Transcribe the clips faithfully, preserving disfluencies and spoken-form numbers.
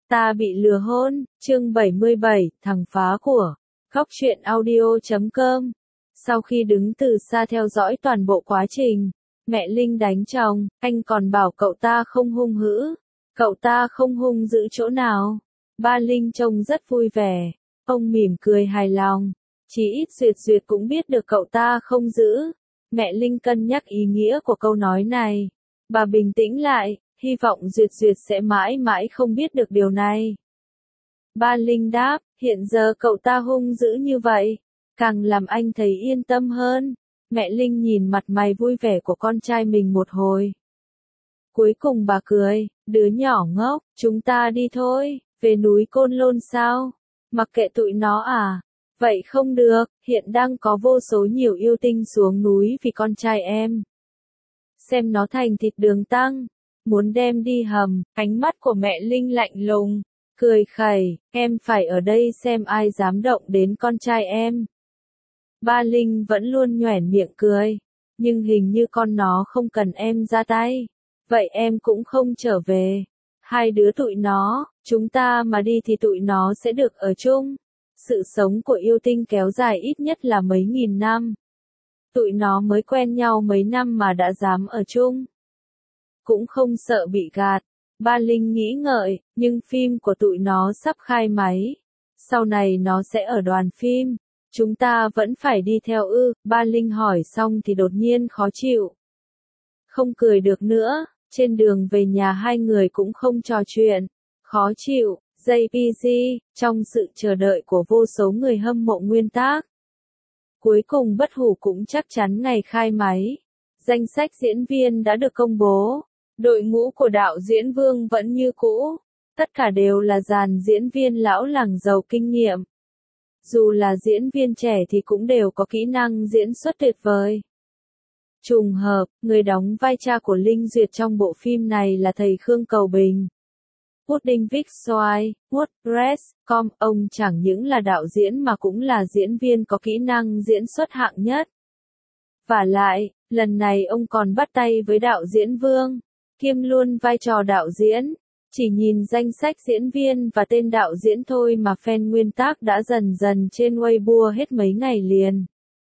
Ta bị lừa hôn, chương bảy mươi bảy, thằng phá của. Góc truyện audio chấm com. Sau khi đứng từ xa theo dõi toàn bộ quá trình, mẹ Linh đánh chồng, anh còn bảo cậu ta không hung hữ. Cậu ta không hung dữ chỗ nào. Ba Linh trông rất vui vẻ. Ông mỉm cười hài lòng. Chỉ ít Duyệt Duyệt cũng biết được cậu ta không dữ. Mẹ Linh cân nhắc ý nghĩa của câu nói này. Bà bình tĩnh lại, hy vọng Duyệt Duyệt sẽ mãi mãi không biết được điều này. Ba Linh đáp, hiện giờ cậu ta hung dữ như vậy, càng làm anh thấy yên tâm hơn. Mẹ Linh nhìn mặt mày vui vẻ của con trai mình một hồi. Cuối cùng bà cười, đứa nhỏ ngốc, chúng ta đi thôi, về núi Côn Lôn sao? Mặc kệ tụi nó à? Vậy không được, hiện đang có vô số nhiều yêu tinh xuống núi vì con trai em. Xem nó thành thịt đường tăng, muốn đem đi hầm. Ánh mắt của mẹ Linh lạnh lùng, cười khẩy, em phải ở đây xem ai dám động đến con trai em. Ba Linh vẫn luôn nhoẻn miệng cười, nhưng hình như con nó không cần em ra tay, vậy em cũng không trở về. Hai đứa tụi nó, chúng ta mà đi thì tụi nó sẽ được ở chung. Sự sống của yêu tinh kéo dài ít nhất là mấy nghìn năm. Tụi nó mới quen nhau mấy năm mà đã dám ở chung. Cũng không sợ bị gạt. Ba Linh nghĩ ngợi, nhưng phim của tụi nó sắp khai máy. Sau này nó sẽ ở đoàn phim. Chúng ta vẫn phải đi theo ư? Ba Linh hỏi xong thì đột nhiên khó chịu. Không cười được nữa, trên đường về nhà hai người cũng không trò chuyện. Khó chịu, gi pê giê, trong sự chờ đợi của vô số người hâm mộ nguyên tác. Cuối cùng Bất Hủ cũng chắc chắn ngày khai máy. Danh sách diễn viên đã được công bố. Đội ngũ của đạo diễn Vương vẫn như cũ. Tất cả đều là dàn diễn viên lão làng giàu kinh nghiệm. Dù là diễn viên trẻ thì cũng đều có kỹ năng diễn xuất tuyệt vời. Trùng hợp, người đóng vai cha của Linh Duyệt trong bộ phim này là thầy Khương Cầu Bình. Pudding Vic Xoài, WordPress chấm com, ông chẳng những là đạo diễn mà cũng là diễn viên có kỹ năng diễn xuất hạng nhất. Vả lại, lần này ông còn bắt tay với đạo diễn Vương, kiêm luôn vai trò đạo diễn. Chỉ nhìn danh sách diễn viên và tên đạo diễn thôi mà fan nguyên tác đã dần dần trên Weibo hết mấy ngày liền.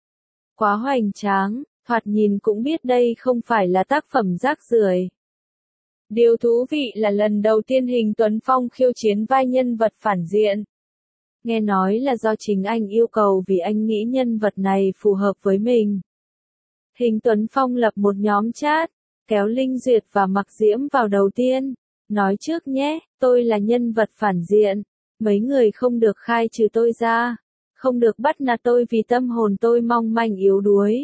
Quá hoành tráng, thoạt nhìn cũng biết đây không phải là tác phẩm rác rưởi. Điều thú vị là lần đầu tiên Hình Tuấn Phong khiêu chiến vai nhân vật phản diện. Nghe nói là do chính anh yêu cầu vì anh nghĩ nhân vật này phù hợp với mình. Hình Tuấn Phong lập một nhóm chat, kéo Linh Duyệt và Mặc Diễm vào đầu tiên. Nói trước nhé, tôi là nhân vật phản diện. Mấy người không được khai trừ tôi ra. Không được bắt nạt tôi vì tâm hồn tôi mong manh yếu đuối.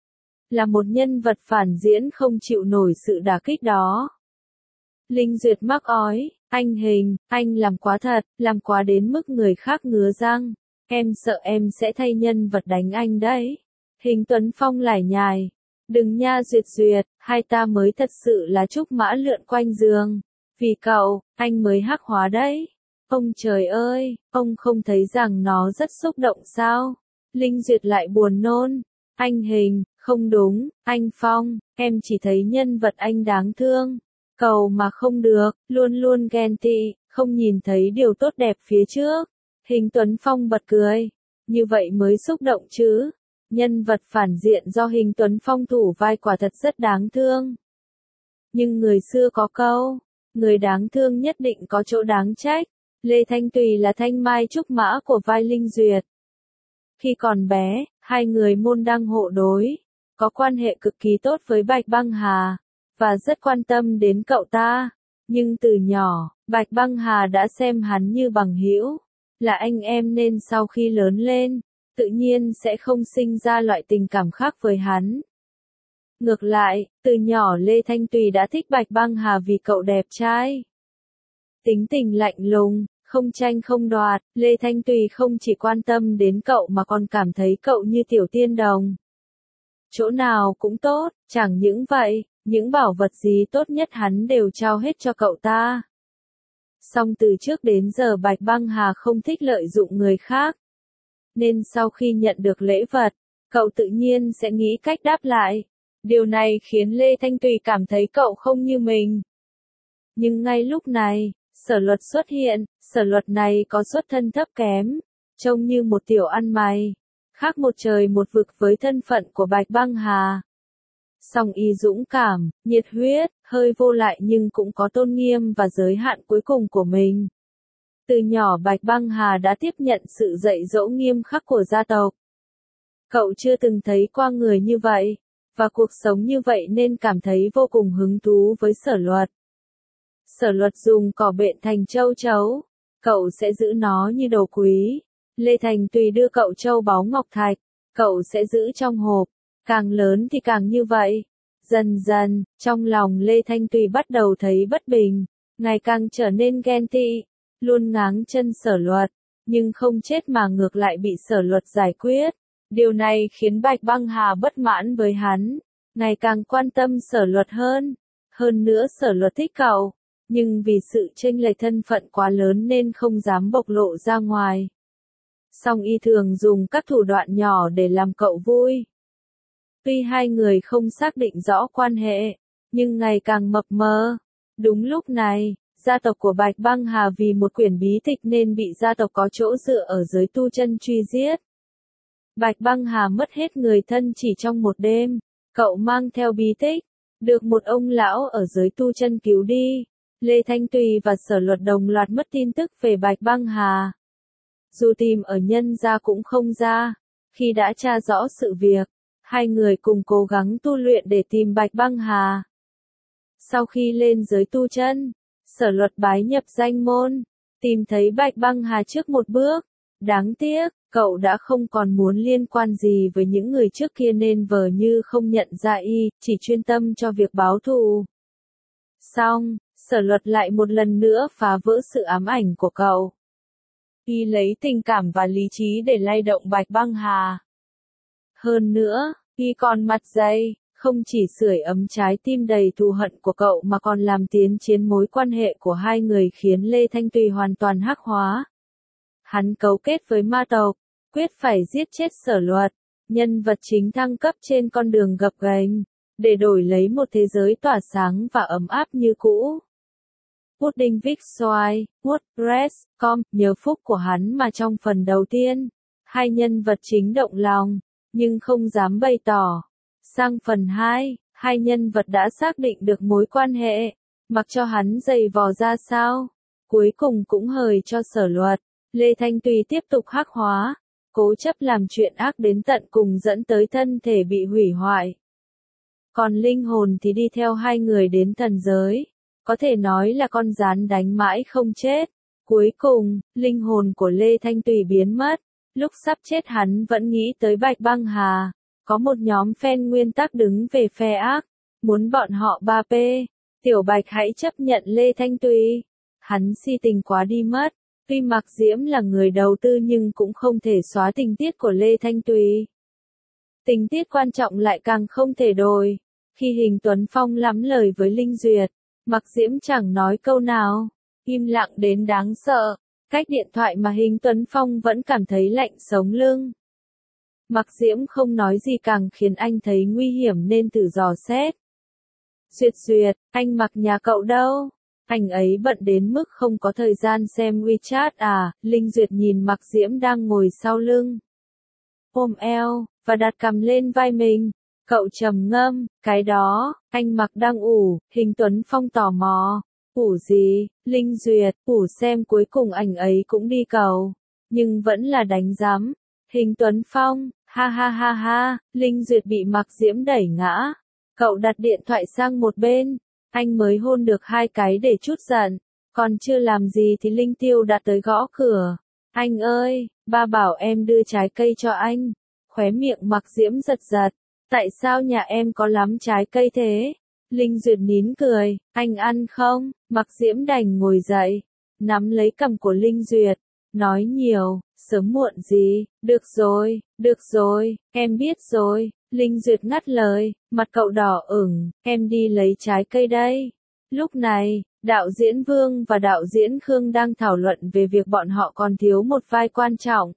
Là một nhân vật phản diễn không chịu nổi sự đả kích đó. Linh Duyệt mắc ói, anh Hình, anh làm quá thật, làm quá đến mức người khác ngứa răng. Em sợ em sẽ thay nhân vật đánh anh đấy. Hình Tuấn Phong lải nhải. Đừng nha Duyệt Duyệt, hai ta mới thật sự là trúc mã lượn quanh giường. Vì cậu, anh mới hắc hóa đấy. Ông trời ơi, ông không thấy rằng nó rất xúc động sao? Linh Duyệt lại buồn nôn. Anh Hình, không đúng, anh Phong, em chỉ thấy nhân vật anh đáng thương. Cầu mà không được, luôn luôn ghen tị, không nhìn thấy điều tốt đẹp phía trước. Hình Tuấn Phong bật cười. Như vậy mới xúc động chứ. Nhân vật phản diện do Hình Tuấn Phong thủ vai quả thật rất đáng thương. Nhưng người xưa có câu, người đáng thương nhất định có chỗ đáng trách. Lê Thanh Tùy là thanh mai trúc mã của vai Linh Duyệt. Khi còn bé, hai người môn đăng hộ đối, có quan hệ cực kỳ tốt với Bạch Băng Hà, và rất quan tâm đến cậu ta. Nhưng từ nhỏ, Bạch Băng Hà đã xem hắn như bằng hữu, là anh em nên sau khi lớn lên, tự nhiên sẽ không sinh ra loại tình cảm khác với hắn. Ngược lại, từ nhỏ Lê Thanh Tùy đã thích Bạch Băng Hà vì cậu đẹp trai. Tính tình lạnh lùng, không tranh không đoạt, Lê Thanh Tùy không chỉ quan tâm đến cậu mà còn cảm thấy cậu như tiểu tiên đồng. Chỗ nào cũng tốt, chẳng những vậy, những bảo vật gì tốt nhất hắn đều trao hết cho cậu ta. Song từ trước đến giờ Bạch Băng Hà không thích lợi dụng người khác. Nên sau khi nhận được lễ vật, cậu tự nhiên sẽ nghĩ cách đáp lại. Điều này khiến Lê Thanh Tùy cảm thấy cậu không như mình. Nhưng ngay lúc này, Sở Luật xuất hiện, Sở Luật này có xuất thân thấp kém, trông như một tiểu ăn mày, khác một trời một vực với thân phận của Bạch Băng Hà. Song y dũng cảm, nhiệt huyết, hơi vô lại nhưng cũng có tôn nghiêm và giới hạn cuối cùng của mình. Từ nhỏ Bạch Băng Hà đã tiếp nhận sự dạy dỗ nghiêm khắc của gia tộc. Cậu chưa từng thấy qua người như vậy, và cuộc sống như vậy nên cảm thấy vô cùng hứng thú với Sở Luật. Sở Luật dùng cỏ bện thành châu chấu, cậu sẽ giữ nó như đồ quý. Lê Thành Tùy đưa cậu châu báu ngọc thạch, cậu sẽ giữ trong hộp, càng lớn thì càng như vậy. Dần dần, trong lòng Lê Thanh Tùy bắt đầu thấy bất bình, ngày càng trở nên ghen tị, luôn ngáng chân Sở Luật, nhưng không chết mà ngược lại bị Sở Luật giải quyết. Điều này khiến Bạch Băng Hà bất mãn với hắn, ngày càng quan tâm Sở Luật hơn. Hơn nữa Sở Luật thích cậu, nhưng vì sự chênh lệch thân phận quá lớn nên không dám bộc lộ ra ngoài. Song y thường dùng các thủ đoạn nhỏ để làm cậu vui. Tuy hai người không xác định rõ quan hệ, nhưng ngày càng mập mờ. Đúng lúc này, gia tộc của Bạch Băng Hà vì một quyển bí tịch nên bị gia tộc có chỗ dựa ở giới tu chân truy giết. Bạch Băng Hà mất hết người thân chỉ trong một đêm, cậu mang theo bí tích, được một ông lão ở giới tu chân cứu đi. Lê Thanh Tùy và Sở Luật đồng loạt mất tin tức về Bạch Băng Hà. Dù tìm ở nhân gia cũng không ra, khi đã tra rõ sự việc, hai người cùng cố gắng tu luyện để tìm Bạch Băng Hà. Sau khi lên giới tu chân, Sở Luật bái nhập danh môn, tìm thấy Bạch Băng Hà trước một bước. Đáng tiếc, cậu đã không còn muốn liên quan gì với những người trước kia nên vờ như không nhận ra y, chỉ chuyên tâm cho việc báo thù. Xong, Sở Luật lại một lần nữa phá vỡ sự ám ảnh của cậu. Y lấy tình cảm và lý trí để lay động Bạch Băng Hà. Hơn nữa, y còn mặt dày, không chỉ sưởi ấm trái tim đầy thù hận của cậu mà còn làm tiến chiến mối quan hệ của hai người khiến Lê Thanh Tùy hoàn toàn hắc hóa. Hắn cấu kết với ma tộc, quyết phải giết chết Sở Luật, nhân vật chính thăng cấp trên con đường gập ghềnh, để đổi lấy một thế giới tỏa sáng và ấm áp như cũ. Pudding Vic Xoài, WordPress chấm com, nhờ phúc của hắn mà trong phần đầu tiên, hai nhân vật chính động lòng, nhưng không dám bày tỏ. Sang phần hai, hai nhân vật đã xác định được mối quan hệ, mặc cho hắn giày vò ra sao, cuối cùng cũng hời cho Sở Luật. Lê Thanh Tùy tiếp tục hắc hóa, cố chấp làm chuyện ác đến tận cùng dẫn tới thân thể bị hủy hoại. Còn linh hồn thì đi theo hai người đến thần giới, có thể nói là con gián đánh mãi không chết. Cuối cùng, linh hồn của Lê Thanh Tùy biến mất, lúc sắp chết hắn vẫn nghĩ tới Bạch Băng Hà. Có một nhóm fan nguyên tắc đứng về phe ác, muốn bọn họ ba P, Tiểu Bạch hãy chấp nhận Lê Thanh Tùy. Hắn si tình quá đi mất. Tuy Mạc Diễm là người đầu tư nhưng cũng không thể xóa tình tiết của Lê Thanh Tùy. Tình tiết quan trọng lại càng không thể đổi. Khi Hình Tuấn Phong lắm lời với Linh Duyệt, Mạc Diễm chẳng nói câu nào, im lặng đến đáng sợ. Cách điện thoại mà Hình Tuấn Phong vẫn cảm thấy lạnh sống lưng. Mạc Diễm không nói gì càng khiến anh thấy nguy hiểm nên thử dò xét. Duyệt Duyệt, anh Mạc nhà cậu đâu? Anh ấy bận đến mức không có thời gian xem WeChat à? Linh Duyệt nhìn Mạc Diễm đang ngồi sau lưng, ôm eo, và đặt cằm lên vai mình. Cậu trầm ngâm, cái đó, anh Mạc đang ủ. Hình Tuấn Phong tò mò, ủ gì? Linh Duyệt, ủ xem cuối cùng anh ấy cũng đi cầu, nhưng vẫn là đánh giám. Hình Tuấn Phong, ha ha ha ha. Linh Duyệt bị Mạc Diễm đẩy ngã. Cậu đặt điện thoại sang một bên. Anh mới hôn được hai cái để chút giận, còn chưa làm gì thì Linh Tiêu đã tới gõ cửa. Anh ơi, ba bảo em đưa trái cây cho anh. Khóe miệng Mạc Diễm giật giật. Tại sao nhà em có lắm trái cây thế? Linh Duyệt nín cười, anh ăn không? Mạc Diễm đành ngồi dậy, nắm lấy cằm của Linh Duyệt, nói nhiều, sớm muộn gì, được rồi, được rồi, em biết rồi. Linh Duyệt ngắt lời, mặt cậu đỏ ửng, em đi lấy trái cây đây. Lúc này, đạo diễn Vương và đạo diễn Khương đang thảo luận về việc bọn họ còn thiếu một vai quan trọng.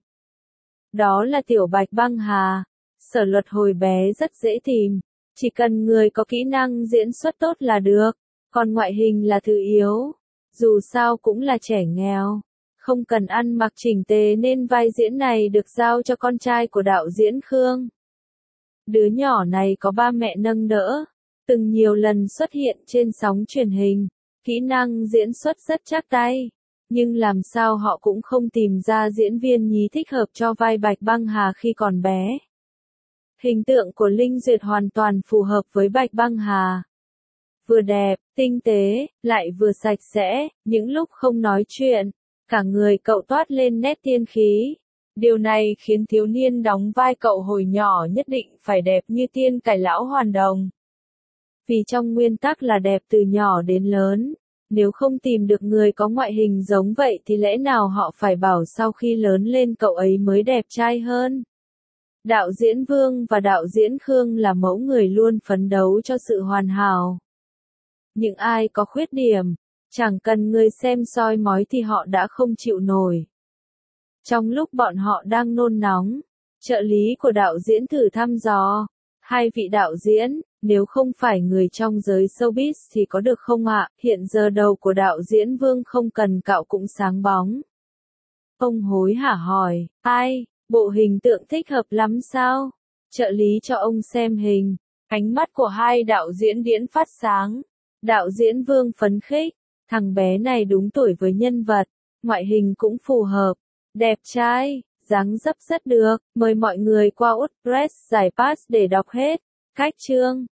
Đó là Tiểu Bạch Băng Hà. Sở Luật hồi bé rất dễ tìm, chỉ cần người có kỹ năng diễn xuất tốt là được, còn ngoại hình là thứ yếu. Dù sao cũng là trẻ nghèo, không cần ăn mặc chỉnh tề nên vai diễn này được giao cho con trai của đạo diễn Khương. Đứa nhỏ này có ba mẹ nâng đỡ, từng nhiều lần xuất hiện trên sóng truyền hình, kỹ năng diễn xuất rất chắc tay. Nhưng làm sao họ cũng không tìm ra diễn viên nhí thích hợp cho vai Bạch Băng Hà khi còn bé. Hình tượng của Linh Duyệt hoàn toàn phù hợp với Bạch Băng Hà. Vừa đẹp, tinh tế, lại vừa sạch sẽ, những lúc không nói chuyện, cả người cậu toát lên nét tiên khí. Điều này khiến thiếu niên đóng vai cậu hồi nhỏ nhất định phải đẹp như tiên cải lão hoàn đồng. Vì trong nguyên tắc là đẹp từ nhỏ đến lớn. Nếu không tìm được người có ngoại hình giống vậy thì lẽ nào họ phải bảo sau khi lớn lên cậu ấy mới đẹp trai hơn. Đạo diễn Vương và đạo diễn Khương là mẫu người luôn phấn đấu cho sự hoàn hảo. Những ai có khuyết điểm, chẳng cần người xem soi mói thì họ đã không chịu nổi. Trong lúc bọn họ đang nôn nóng, trợ lý của đạo diễn thử thăm dò. Hai vị đạo diễn, nếu không phải người trong giới showbiz thì có được không ạ? Hiện giờ đầu của đạo diễn Vương không cần cạo cũng sáng bóng. Ông hối hả hỏi, ai, bộ hình tượng thích hợp lắm sao? Trợ lý cho ông xem hình. Ánh mắt của hai đạo diễn điễn phát sáng. Đạo diễn Vương phấn khích, thằng bé này đúng tuổi với nhân vật, ngoại hình cũng phù hợp, đẹp trai, dáng dấp rất được, mời mọi người qua WordPress giải pass để đọc hết. Cách chương